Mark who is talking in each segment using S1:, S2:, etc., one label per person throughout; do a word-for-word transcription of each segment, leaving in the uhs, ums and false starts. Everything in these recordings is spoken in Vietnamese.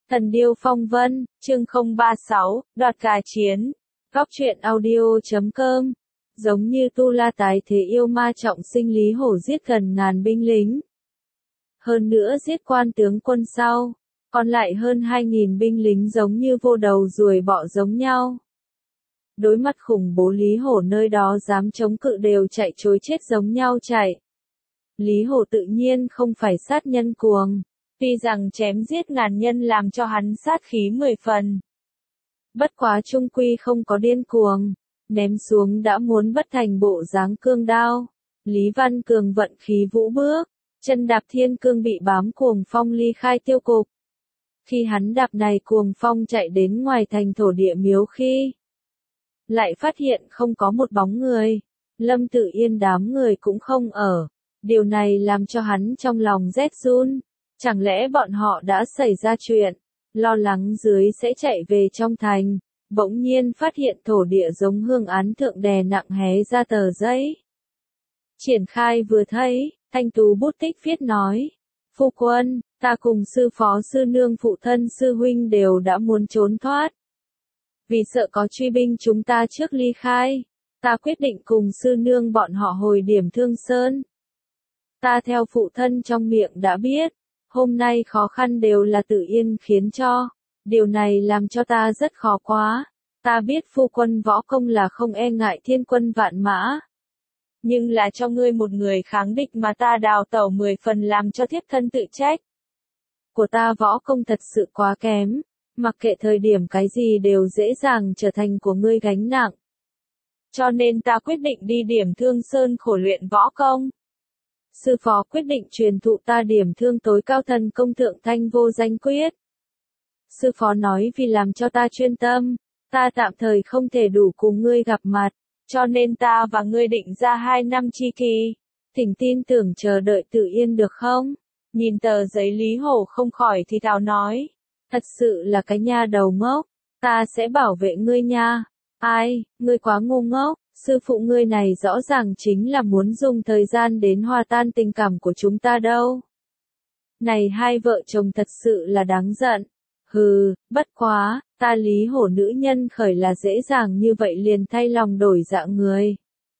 S1: Thần điêu phong vân, chương không ba sáu, đoạt cà chiến. Góc truyện audio chấm com. Giống như Tu La tái thế yêu ma trọng sinh, Lý Hổ giết gần ngàn binh lính. Hơn nữa giết quan tướng quân sau, còn lại hơn hai nghìn binh lính giống như vô đầu ruồi bọ giống nhau. Đối mặt khủng bố, Lý Hổ nơi đó dám chống cự đều chạy trối chết giống nhau chạy. Lý Hổ tự nhiên không phải sát nhân cuồng. Tuy rằng chém giết ngàn nhân làm cho hắn sát khí mười phần. Bất quá trung quy không có điên cuồng, ném xuống đã muốn bất thành bộ dáng cương đao. Lý Văn Cường vận khí vũ bước, chân đạp thiên cương bị bám cuồng phong ly khai tiêu cục. Khi hắn đạp này cuồng phong chạy đến ngoài thành thổ địa miếu khi lại phát hiện không có một bóng người, Lâm Tử Yên đám người cũng không ở. Điều này làm cho hắn trong lòng rét run. Chẳng lẽ bọn họ đã xảy ra chuyện, lo lắng dưới sẽ chạy về trong thành, bỗng nhiên phát hiện thổ địa giống hương án thượng đè nặng hé ra tờ giấy. Triển khai vừa thấy, thanh tú bút tích viết nói, phu quân, ta cùng sư phó sư nương phụ thân sư huynh đều đã muốn trốn thoát. Vì sợ có truy binh chúng ta trước ly khai, ta quyết định cùng sư nương bọn họ hồi điểm Thương Sơn. Ta theo phụ thân trong miệng đã biết. Hôm nay khó khăn đều là Tử Yên khiến cho, điều này làm cho ta rất khó quá. Ta biết phu quân võ công là không e ngại thiên quân vạn mã. Nhưng là cho ngươi một người kháng địch mà ta đào tẩu mười phần làm cho thiếp thân tự trách. Của ta võ công thật sự quá kém, mặc kệ thời điểm cái gì đều dễ dàng trở thành của ngươi gánh nặng. Cho nên ta quyết định đi điểm Thương Sơn khổ luyện võ công. Sư phó quyết định truyền thụ ta điểm thương tối cao thần công thượng thanh vô danh quyết. Sư phó nói vì làm cho ta chuyên tâm, ta tạm thời không thể đủ cùng ngươi gặp mặt, cho nên ta và ngươi định ra hai năm chi kỳ. Thỉnh tin tưởng chờ đợi Tử Yên được không? Nhìn tờ giấy, Lý Hổ không khỏi thì thào nói. Thật sự là cái nha đầu ngốc, ta sẽ bảo vệ ngươi nha. Ai, ngươi quá ngu ngốc. Sư phụ ngươi này rõ ràng chính là muốn dùng thời gian đến hòa tan tình cảm của chúng ta đâu. Này hai vợ chồng thật sự là đáng giận. Hừ, bất quá, ta Lý Hổ nữ nhân khởi là dễ dàng như vậy liền thay lòng đổi dạ người.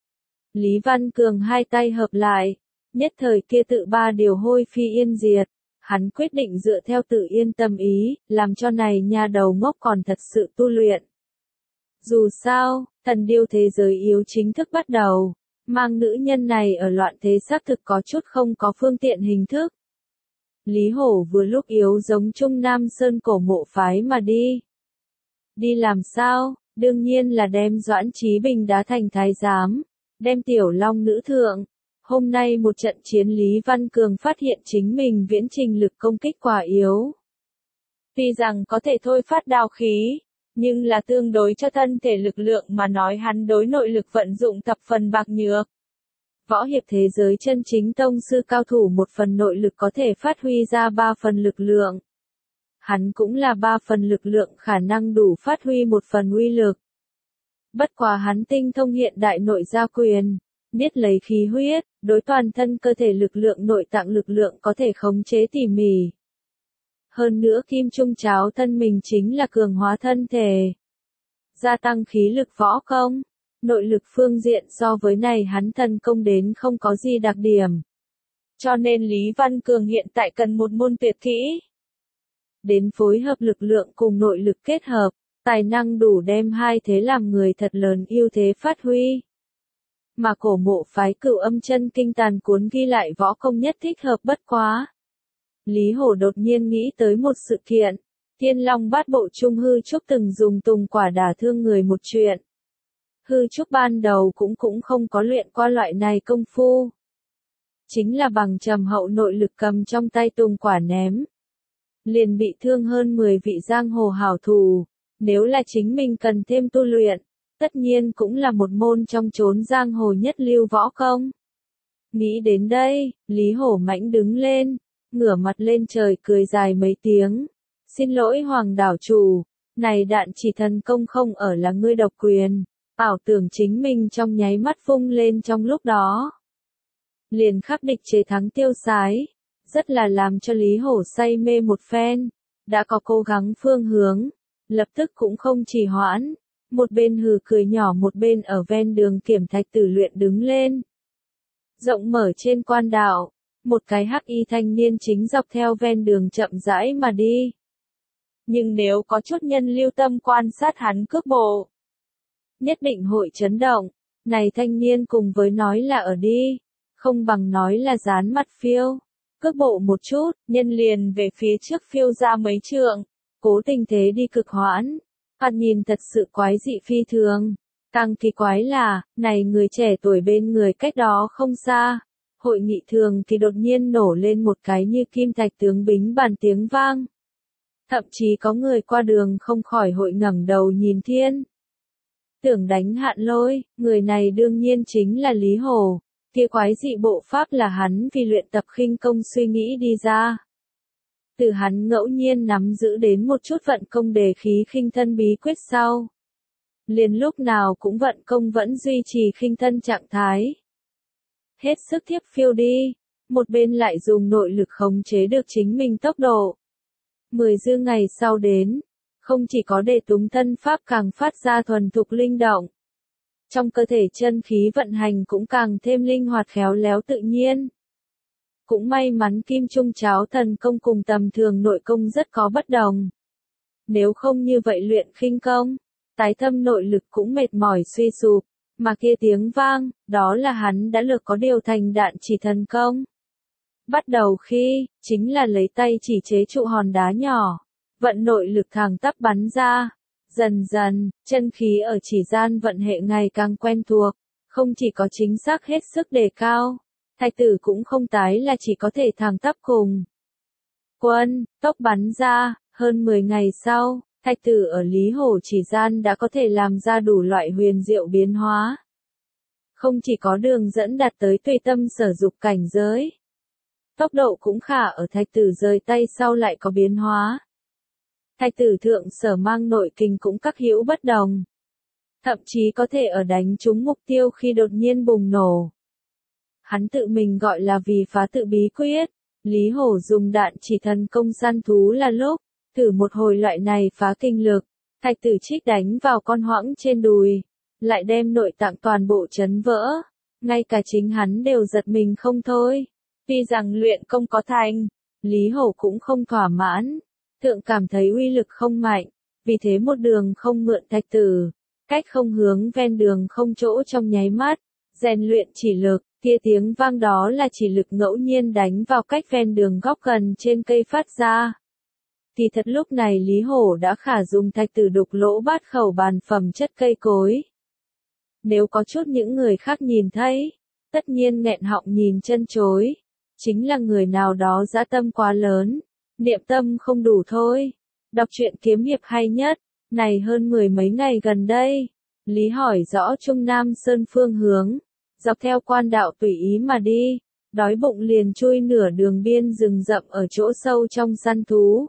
S1: Lý Văn Cường hai tay hợp lại, nhất thời kia tự ba điều hôi phi yên diệt. Hắn quyết định dựa theo Tử Yên tâm ý, làm cho này nhà đầu ngốc còn thật sự tu luyện. Dù sao, thần điêu thế giới yếu chính thức bắt đầu, mang nữ nhân này ở loạn thế xác thực có chút không có phương tiện hình thức. Lý Hổ vừa lúc yếu giống Trung Nam Sơn cổ mộ phái mà đi. Đi làm sao? Đương nhiên là đem Doãn Chí Bình đá thành thái giám, đem Tiểu Long nữ thượng. Hôm nay một trận chiến, Lý Văn Cường phát hiện chính mình viễn trình lực công kích quá yếu. Tuy rằng có thể thôi phát đao khí, nhưng là tương đối cho thân thể lực lượng mà nói hắn đối nội lực vận dụng thập phần bạc nhược. Võ hiệp thế giới chân chính tông sư cao thủ một phần nội lực có thể phát huy ra ba phần lực lượng. Hắn cũng là ba phần lực lượng khả năng đủ phát huy một phần uy lực. Bất quá hắn tinh thông hiện đại nội gia quyền, biết lấy khí huyết, đối toàn thân cơ thể lực lượng nội tạng lực lượng có thể khống chế tỉ mỉ. Hơn nữa kim trung cháo thân mình chính là cường hóa thân thể, gia tăng khí lực võ công, nội lực phương diện so với này hắn thần công đến không có gì đặc điểm. Cho nên Lý Văn Cường hiện tại cần một môn tuyệt kỹ. Đến phối hợp lực lượng cùng nội lực kết hợp, tài năng đủ đem hai thế làm người thật lớn ưu thế phát huy. Mà cổ mộ phái Cửu Âm Chân Kinh tàn cuốn ghi lại võ công nhất thích hợp bất quá. Lý Hổ đột nhiên nghĩ tới một sự kiện, Thiên Long Bát Bộ Trung Hư Trúc từng dùng tùng quả đả thương người một chuyện. Hư Trúc ban đầu cũng cũng không có luyện qua loại này công phu. Chính là bằng trầm hậu nội lực cầm trong tay tùng quả ném. Liền bị thương hơn mười vị giang hồ hảo thủ, nếu là chính mình cần thêm tu luyện, tất nhiên cũng là một môn trong chốn giang hồ nhất lưu võ công. Nghĩ đến đây, Lý Hổ mãnh đứng lên. Ngửa mặt lên trời cười dài mấy tiếng. Xin lỗi Hoàng đảo chủ, này đạn chỉ thần công không ở là ngươi độc quyền. Ảo tưởng chính mình trong nháy mắt vung lên trong lúc đó. Liền khắc địch chế thắng tiêu sái. Rất là làm cho Lý Hổ say mê một phen. đã có cố gắng phương hướng, lập tức cũng không trì hoãn. Một bên hừ cười nhỏ một bên ở ven đường kiểm thạch tử luyện đứng lên. Rộng mở trên quan đạo, một cái hắc y thanh niên chính dọc theo ven đường chậm rãi mà đi. Nhưng nếu có chút nhân lưu tâm quan sát hắn cước bộ, nhất định hội chấn động. Này thanh niên cùng với nói là ở đi, không bằng nói là dán mặt phiêu. Cước bộ một chút, nhân liền về phía trước phiêu ra mấy trượng, cố tình thế đi cực hoãn. Thoạt nhìn thật sự quái dị phi thường. Càng kỳ quái là, này người trẻ tuổi bên người cách đó không xa. Hội nghị thường thì đột nhiên nổ lên một cái như kim thạch tướng bính bàn tiếng vang. Thậm chí có người qua đường không khỏi hội ngẩng đầu nhìn thiên. Tưởng đánh hạn lôi, người này đương nhiên chính là Lý Hổ. Kia quái dị bộ pháp là hắn vì luyện tập khinh công suy nghĩ đi ra. Từ hắn ngẫu nhiên nắm giữ đến một chút vận công đề khí khinh thân bí quyết sau. Liền lúc nào cũng vận công vẫn duy trì khinh thân trạng thái. Hết sức thiếp phiêu đi, một bên lại dùng nội lực khống chế được chính mình tốc độ. Mười dư ngày sau đến, không chỉ có để túng thân pháp càng phát ra thuần thục linh động. Trong cơ thể chân khí vận hành cũng càng thêm linh hoạt khéo léo tự nhiên. Cũng may mắn kim trung cháo thần công cùng tầm thường nội công rất có bất đồng. Nếu không như vậy luyện khinh công, tái thâm nội lực cũng mệt mỏi suy sụp, mà kia tiếng vang, đó là hắn đã lược có điều thành đạn chỉ thần công. Bắt đầu khi, chính là lấy tay chỉ chế trụ hòn đá nhỏ, vận nội lực thẳng tắp bắn ra. Dần dần, chân khí ở chỉ gian vận hệ ngày càng quen thuộc, không chỉ có chính xác hết sức đề cao, thạch tử cũng không tái là chỉ có thể thẳng tắp cùng. Quân, tốc bắn ra, hơn mười ngày sau, thạch tử ở Lý Hổ chỉ gian đã có thể làm ra đủ loại huyền diệu biến hóa. Không chỉ có đường dẫn đạt tới tùy tâm sở dục cảnh giới. Tốc độ cũng khả ở thạch tử rời tay sau lại có biến hóa. Thạch tử thượng sở mang nội kình cũng các hữu bất đồng. Thậm chí có thể ở đánh trúng mục tiêu khi đột nhiên bùng nổ. Hắn tự mình gọi là vì phá tự bí quyết. Lý Hổ dùng đạn chỉ thần công săn thú là lúc, thử một hồi loại này phá kinh lực. Thạch tử trích đánh vào con hoãng trên đùi, lại đem nội tạng toàn bộ chấn vỡ. Ngay cả chính hắn đều giật mình không thôi. Vì rằng luyện công có thành, Lý Hổ cũng không thỏa mãn. Thượng cảm thấy uy lực không mạnh, vì thế một đường không mượn thạch tử, cách không hướng ven đường không chỗ trong nháy mắt, rèn luyện chỉ lực, kia tiếng vang đó là chỉ lực ngẫu nhiên đánh vào cách ven đường góc gần trên cây phát ra. Thì thật lúc này Lý Hổ đã khả dùng thạch tử đục lỗ bát khẩu bàn phẩm chất cây cối. Nếu có chút những người khác nhìn thấy, tất nhiên nghẹn họng nhìn chân chối, chính là người nào đó dã tâm quá lớn. Niệm tâm không đủ thôi. Đọc truyện kiếm hiệp hay nhất. Này hơn mười mấy ngày gần đây. Lý hỏi rõ Trung Nam Sơn phương hướng. Dọc theo quan đạo tùy ý mà đi. Đói bụng liền chui nửa đường biên rừng rậm ở chỗ sâu trong săn thú.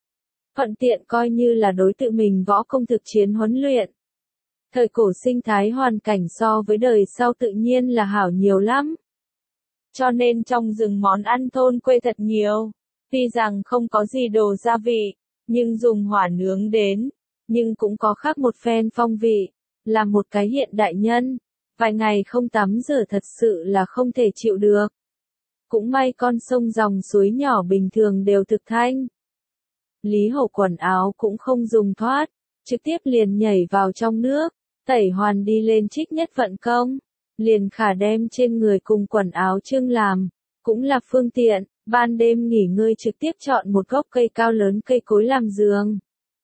S1: Thuận tiện coi như là đối tự mình võ công thực chiến huấn luyện. Thời cổ sinh thái hoàn cảnh so với đời sau tự nhiên là hảo nhiều lắm. Cho nên trong rừng món ăn thôn quê thật nhiều. Tuy rằng không có gì đồ gia vị, nhưng dùng hỏa nướng đến, nhưng cũng có khác một phen phong vị, là một cái hiện đại nhân, vài ngày không tắm rửa thật sự là không thể chịu được. Cũng may con sông dòng suối nhỏ bình thường đều thực thanh. Lý Hổ quần áo cũng không dùng thoát, trực tiếp liền nhảy vào trong nước, tẩy hoàn đi lên trích nhất vận công, liền khả đem trên người cùng quần áo trưng làm, cũng là phương tiện. Ban đêm nghỉ ngơi trực tiếp chọn một gốc cây cao lớn cây cối làm giường.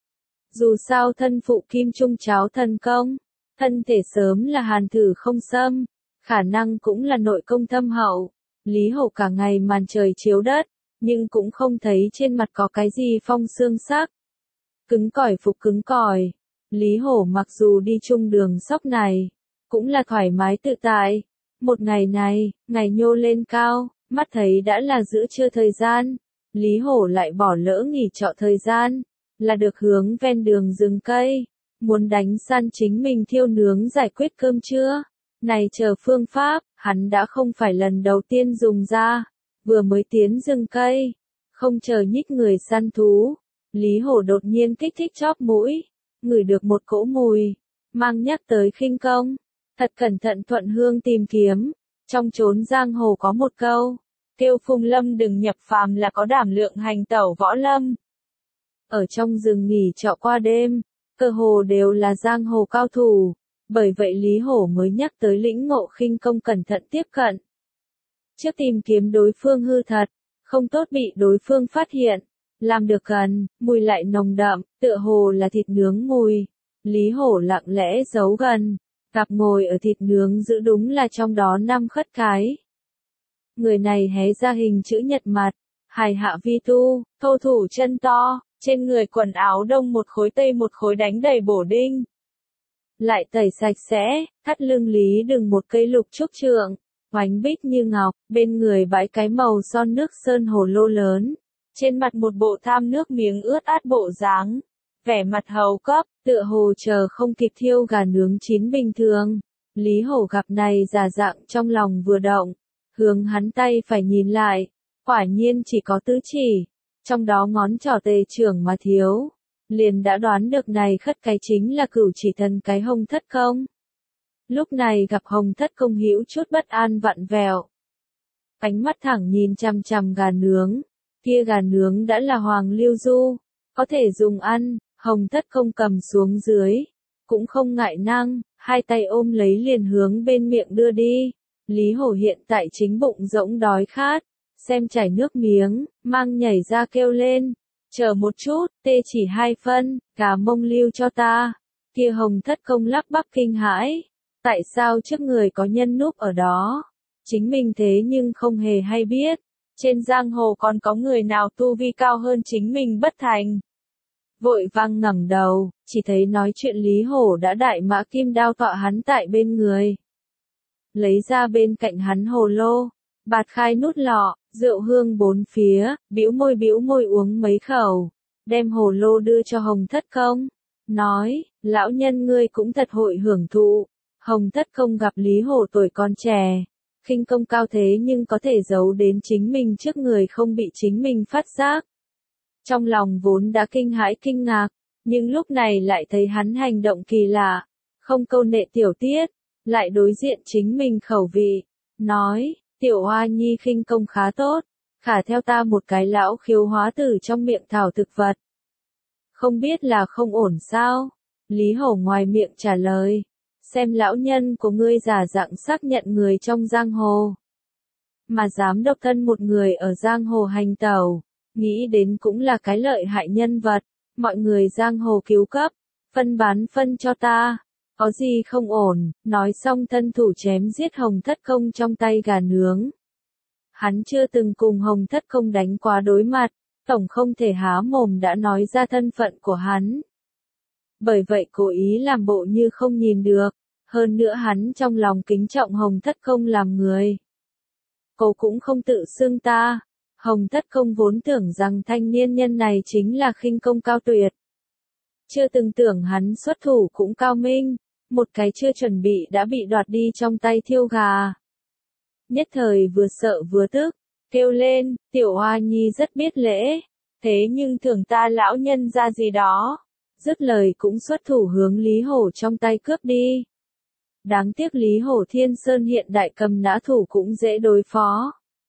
S1: Dù sao thân phụ kim trung cháo thần công, thân thể sớm là hàn thử không xâm, khả năng cũng là nội công thâm hậu. Lý Hổ cả ngày màn trời chiếu đất, nhưng cũng không thấy trên mặt có cái gì phong xương sắc. Cứng cỏi phục cứng cỏi. Lý Hổ mặc dù đi chung đường sóc này, cũng là thoải mái tự tại. Một ngày này, ngày nhô lên cao. Mắt thấy đã là giữa trưa thời gian, Lý Hổ lại bỏ lỡ nghỉ trọ thời gian, là được hướng ven đường rừng cây, muốn đánh săn chính mình thiêu nướng giải quyết cơm trưa. Này chờ phương pháp, hắn đã không phải lần đầu tiên dùng ra, vừa mới tiến rừng cây, không chờ nhích người săn thú, Lý Hổ đột nhiên kích thích chóp mũi, ngửi được một cỗ mùi, mang nhắc tới khinh công. Thật cẩn thận thuận hương tìm kiếm, trong chốn giang hồ có một câu, kêu Phùng Lâm đừng nhập phàm là có đảm lượng hành tẩu võ lâm. Ở trong rừng nghỉ trọ qua đêm, cơ hồ đều là giang hồ cao thủ, bởi vậy Lý Hổ mới nhắc tới lĩnh ngộ khinh công cẩn thận tiếp cận. Trước tìm kiếm đối phương hư thật, không tốt bị đối phương phát hiện, làm được gần, mùi lại nồng đậm, tựa hồ là thịt nướng mùi. Lý Hổ lặng lẽ giấu gần, gặp ngồi ở thịt nướng giữ đúng là trong đó năm khất cái. Người này hé ra hình chữ nhật mặt, hài hạ vi tu, thô thủ chân to, trên người quần áo đông một khối tây một khối đánh đầy bổ đinh. Lại tẩy sạch sẽ, thắt lưng Lý đừng một cây lục trúc trượng, oánh bích như ngọc, bên người bãi cái màu son nước sơn hồ lô lớn, trên mặt một bộ tham nước miếng ướt át bộ dáng, vẻ mặt hầu cấp, tựa hồ chờ không kịp thiêu gà nướng chín bình thường. Lý Hổ gặp này giả dạng trong lòng vừa động, hướng hắn tay phải nhìn lại, quả nhiên chỉ có tứ chỉ, trong đó ngón trỏ tề trưởng mà thiếu, liền đã đoán được này khất cái chính là cửu chỉ thần cái Hồng Thất Công. Lúc này gặp Hồng Thất Công hữu chút bất an vặn vẹo, ánh mắt thẳng nhìn chằm chằm gà nướng, kia gà nướng đã là hoàng lưu du, có thể dùng ăn. Hồng Thất Công cầm xuống dưới, cũng không ngại năng, hai tay ôm lấy liền hướng bên miệng đưa đi. Lý Hổ hiện tại chính bụng rỗng đói khát, xem chảy nước miếng, mang nhảy ra kêu lên, chờ một chút, tê chỉ hai phân, gà mông lưu cho ta. Kia Hồng Thất Công lắp bắp kinh hãi, tại sao trước người có nhân núp ở đó, chính mình thế nhưng không hề hay biết, trên giang hồ còn có người nào tu vi cao hơn chính mình bất thành. Vội vang ngẩng đầu, chỉ thấy nói chuyện Lý Hổ đã đại mã kim đao tọa hắn tại bên người. Lấy ra bên cạnh hắn hồ lô, bạt khai nút lọ, rượu hương bốn phía, bĩu môi bĩu môi uống mấy khẩu, đem hồ lô đưa cho Hồng Thất Công, nói, lão nhân ngươi cũng thật hội hưởng thụ. Hồng Thất Công gặp Lý Hổ tuổi còn trẻ, khinh công cao thế nhưng có thể giấu đến chính mình trước người không bị chính mình phát giác. Trong lòng vốn đã kinh hãi kinh ngạc, nhưng lúc này lại thấy hắn hành động kỳ lạ, không câu nệ tiểu tiết, lại đối diện chính mình khẩu vị, nói, tiểu hoa nhi khinh công khá tốt, khả theo ta một cái lão khiếu hóa tử trong miệng thảo thực vật. Không biết là không ổn sao? Lý Hổ ngoài miệng trả lời, xem lão nhân của ngươi giả dạng xác nhận người trong giang hồ, mà dám độc thân một người ở giang hồ hành tẩu. Nghĩ đến cũng là cái lợi hại nhân vật, mọi người giang hồ cứu cấp, phân bán phân cho ta, có gì không ổn, nói xong thân thủ chém giết Hồng Thất Công trong tay gà nướng. Hắn chưa từng cùng Hồng Thất Công đánh quá đối mặt, tổng không thể há mồm đã nói ra thân phận của hắn. Bởi vậy cố ý làm bộ như không nhìn được, hơn nữa hắn trong lòng kính trọng Hồng Thất Công làm người. Cô cũng không tự xưng ta. Hồng Thất Công vốn tưởng rằng thanh niên nhân này chính là khinh công cao tuyệt. Chưa từng tưởng hắn xuất thủ cũng cao minh, một cái chưa chuẩn bị đã bị đoạt đi trong tay thiêu gà. Nhất thời vừa sợ vừa tức, kêu lên, tiểu hoa nhi rất biết lễ, thế nhưng thường ta lão nhân ra gì đó. Dứt lời cũng xuất thủ hướng Lý Hổ trong tay cướp đi. Đáng tiếc Lý Hổ Thiên Sơn hiện đại cầm nã thủ cũng dễ đối phó.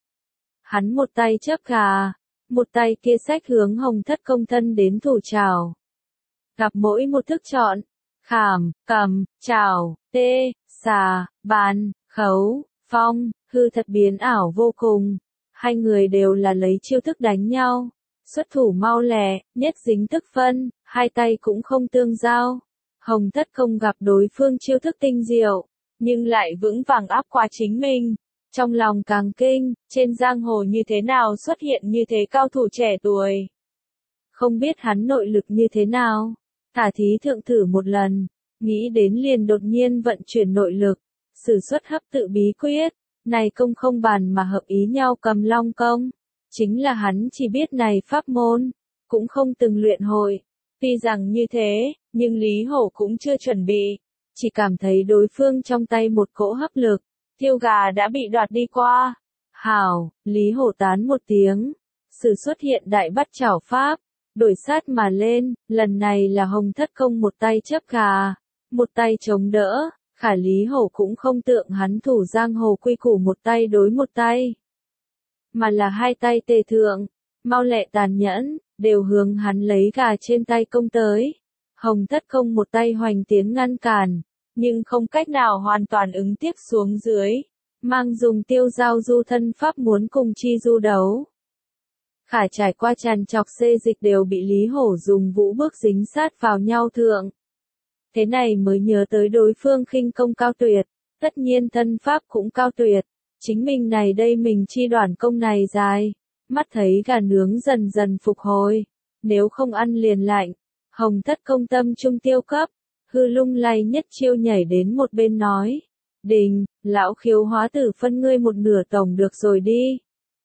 S1: Hắn một tay chớp gà, một tay kia xách hướng Hồng Thất Công thân đến thủ trảo. Gặp mỗi một thức chọn, khảm, cầm, trảo, tê, xà, bàn, khấu, phong, hư thật biến ảo vô cùng. Hai người đều là lấy chiêu thức đánh nhau, xuất thủ mau lẹ, nhất dính tức phân, hai tay cũng không tương giao. Hồng Thất Công gặp đối phương chiêu thức tinh diệu, nhưng lại vững vàng áp qua chính mình. Trong lòng càng kinh, trên giang hồ như thế nào xuất hiện như thế cao thủ trẻ tuổi. Không biết hắn nội lực như thế nào, thả thí thượng thử một lần, nghĩ đến liền đột nhiên vận chuyển nội lực, sử xuất hấp tự bí quyết, này công không bàn mà hợp ý nhau cầm long công. Chính là hắn chỉ biết này pháp môn, cũng không từng luyện hội. Tuy rằng như thế, nhưng Lý Hổ cũng chưa chuẩn bị, chỉ cảm thấy đối phương trong tay một cỗ hấp lực. Thiêu gà đã bị đoạt đi qua. Hảo, Lý Hổ tán một tiếng, sử xuất hiện đại bắt chảo pháp, đổi sát mà lên, lần này là Hồng Thất Công một tay chấp gà, một tay chống đỡ, Khả Lý Hổ cũng không tượng hắn thủ giang hồ quy củ một tay đối một tay, mà là hai tay tề thượng, mau lẹ tàn nhẫn, đều hướng hắn lấy gà trên tay công tới. Hồng Thất Công một tay hoành tiến ngăn cản, nhưng không cách nào hoàn toàn ứng tiếp xuống dưới, mang dùng tiêu giao du thân pháp muốn cùng chi du đấu. Khả trải qua tràn chọc xê dịch đều bị Lý Hổ dùng vũ bước dính sát vào nhau thượng. Thế này mới nhớ tới đối phương khinh công cao tuyệt, tất nhiên thân pháp cũng cao tuyệt, chính mình này đây mình chi đoàn công này dài, mắt thấy gà nướng dần dần phục hồi, nếu không ăn liền lạnh. Hồng Thất Công tâm trung tiêu cấp, hư lung lay nhất chiêu nhảy đến một bên nói, đình, lão khiếu hóa tử phân ngươi một nửa tổng được rồi đi.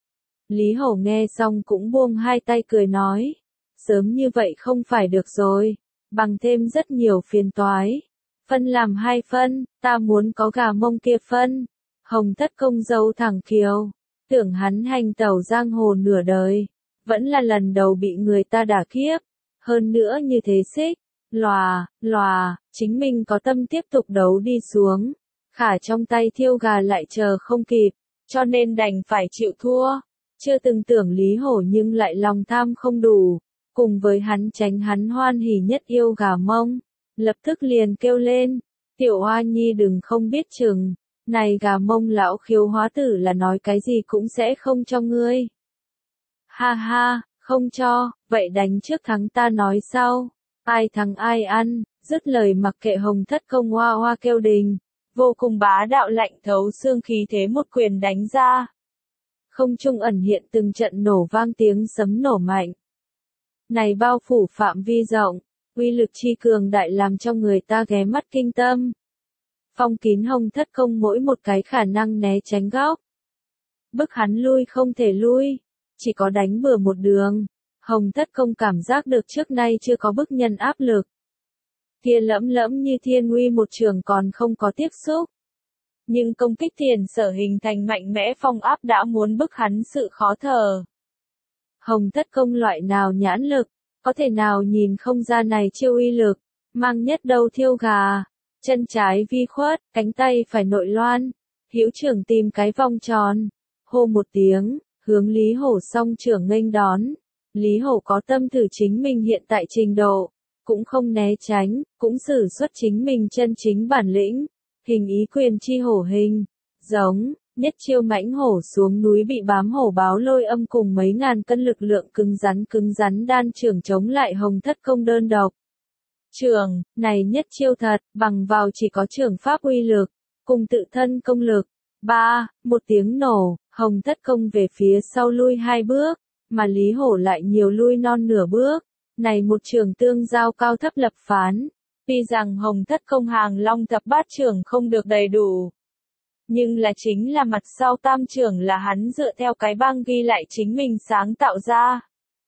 S1: Lý Hổ nghe xong cũng buông hai tay cười nói, sớm như vậy không phải được rồi, bằng thêm rất nhiều phiền toái. Phân làm hai phân, ta muốn có gà mông kia phân. Hồng Thất Công dâu thẳng kiều, tưởng hắn hành tẩu giang hồ nửa đời, vẫn là lần đầu bị người ta đả kiếp, hơn nữa như thế xích, lòa, lòa, chính mình có tâm tiếp tục đấu đi xuống, khả trong tay thiêu gà lại chờ không kịp, cho nên đành phải chịu thua. Chưa từng tưởng Lý Hổ nhưng lại lòng tham không đủ, cùng với hắn tránh hắn hoan hỉ nhất yêu gà mông, lập tức liền kêu lên, tiểu hoa nhi đừng không biết chừng, này gà mông lão khiếu hóa tử là nói cái gì cũng sẽ không cho ngươi. Ha ha, không cho, vậy đánh trước thắng ta nói sau, ai thắng ai ăn, dứt lời mặc kệ Hồng Thất Công hoa hoa kêu đình, vô cùng bá đạo lạnh thấu xương khí thế một quyền đánh ra. Không trung ẩn hiện từng trận nổ vang tiếng sấm nổ mạnh. Này bao phủ phạm vi rộng, uy lực chi cường đại làm cho người ta ghé mắt kinh tâm. Phong kín Hồng Thất Công mỗi một cái khả năng né tránh góc. Bức hắn lui không thể lui, chỉ có đánh bừa một đường. Hồng Thất Công cảm giác được trước nay chưa có bức nhân áp lực. Kia lẫm lẫm như thiên uy một trường còn không có tiếp xúc. Nhưng công kích tiền sở hình thành mạnh mẽ phong áp đã muốn bức hắn sự khó thở. Hồng Thất Công loại nào nhãn lực, có thể nào nhìn không ra này chiêu uy lực, mang nhất đầu thiêu gà, chân trái vi khuất, cánh tay phải nội loan, hữu trưởng tìm cái vòng tròn, hô một tiếng, hướng Lý Hổ song trưởng nghênh đón. Lý Hổ có tâm thử chính mình hiện tại trình độ, cũng không né tránh, cũng sử xuất chính mình chân chính bản lĩnh. Hình ý quyền chi hổ hình, giống, nhất chiêu mãnh hổ xuống núi bị bám hổ báo lôi âm cùng mấy ngàn cân lực lượng cứng rắn cứng rắn đan trưởng chống lại Hồng Thất Công đơn độc. Trường, này nhất chiêu thật, bằng vào chỉ có trường pháp uy lực, cùng tự thân công lực. Ba, một tiếng nổ, Hồng Thất Công về phía sau lui hai bước, mà Lý Hổ lại nhiều lui non nửa bước. Này một trường tương giao cao thấp lập phán. Tuy rằng Hồng Thất Công hàng long thập bát trưởng không được đầy đủ, nhưng là chính là mặt sau tam trưởng là hắn dựa theo cái băng ghi lại chính mình sáng tạo ra.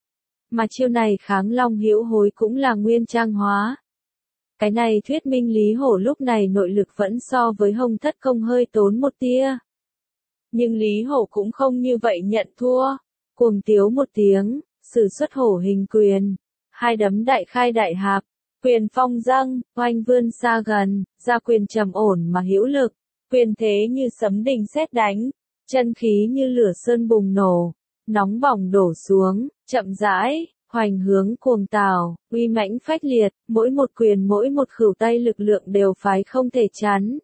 S1: Mà chiêu này kháng long hữu hối cũng là nguyên trang hóa. Cái này thuyết minh Lý Hổ lúc này nội lực vẫn so với Hồng Thất Công hơi tốn một tia. Nhưng Lý Hổ cũng không như vậy nhận thua, cuồng tiếu một tiếng, sử xuất hổ hình quyền, hai đấm đại khai đại hạp. Quyền phong dâng, oanh vươn xa gần, ra quyền trầm ổn mà hữu lực, quyền thế như sấm đình sét đánh, chân khí như lửa sơn bùng nổ, nóng bỏng đổ xuống, chậm rãi, hoành hướng cuồng tào, uy mãnh phách liệt, mỗi một quyền mỗi một khửu tay lực lượng đều phái không thể chắn.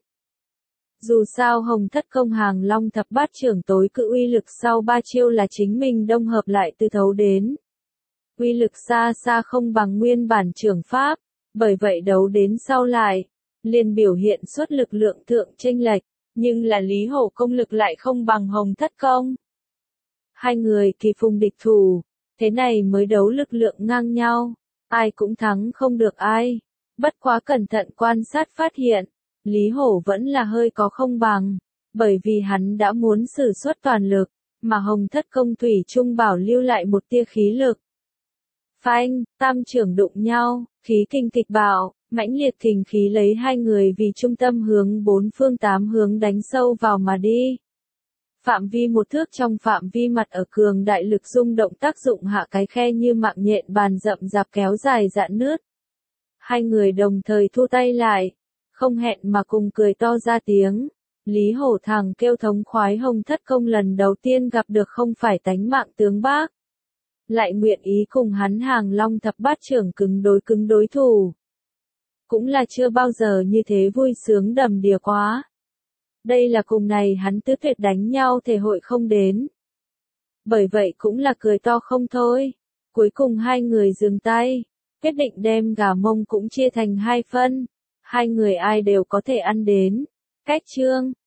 S1: Dù sao Hồng Thất Công hàng long thập bát trưởng tối cự uy lực sau ba chiêu là chính mình đông hợp lại từ thấu đến. Uy lực xa xa không bằng nguyên bản trưởng pháp. Bởi vậy đấu đến sau lại, liền biểu hiện xuất lực lượng thượng chênh lệch, nhưng là Lý Hổ công lực lại không bằng Hồng Thất Công. Hai người kỳ phùng địch thủ, thế này mới đấu lực lượng ngang nhau, ai cũng thắng không được ai. Bất quá cẩn thận quan sát phát hiện, Lý Hổ vẫn là hơi có không bằng, bởi vì hắn đã muốn sử xuất toàn lực, mà Hồng Thất Công thủy chung bảo lưu lại một tia khí lực. Phanh, tam trưởng đụng nhau, khí kinh kịch bạo, mãnh liệt kình khí lấy hai người vì trung tâm hướng bốn phương tám hướng đánh sâu vào mà đi. Phạm vi một thước trong phạm vi mặt ở cường đại lực rung động tác dụng hạ cái khe như mạng nhện bàn rậm rạp kéo dài dạn nứt. Hai người đồng thời thu tay lại, không hẹn mà cùng cười to ra tiếng. Lý Hổ thẳng kêu thống khoái Hồng Thất Công lần đầu tiên gặp được không phải tánh mạng tướng Bác, lại nguyện ý cùng hắn hàng long thập bát trưởng cứng đối cứng đối thủ. Cũng là chưa bao giờ như thế vui sướng đầm đìa quá. Đây là cùng này hắn tứ tuyệt đánh nhau thể hội không đến. Bởi vậy cũng là cười to không thôi. Cuối cùng hai người dừng tay, quyết định đem gà mông cũng chia thành hai phân. Hai người ai đều có thể ăn đến. Cách chương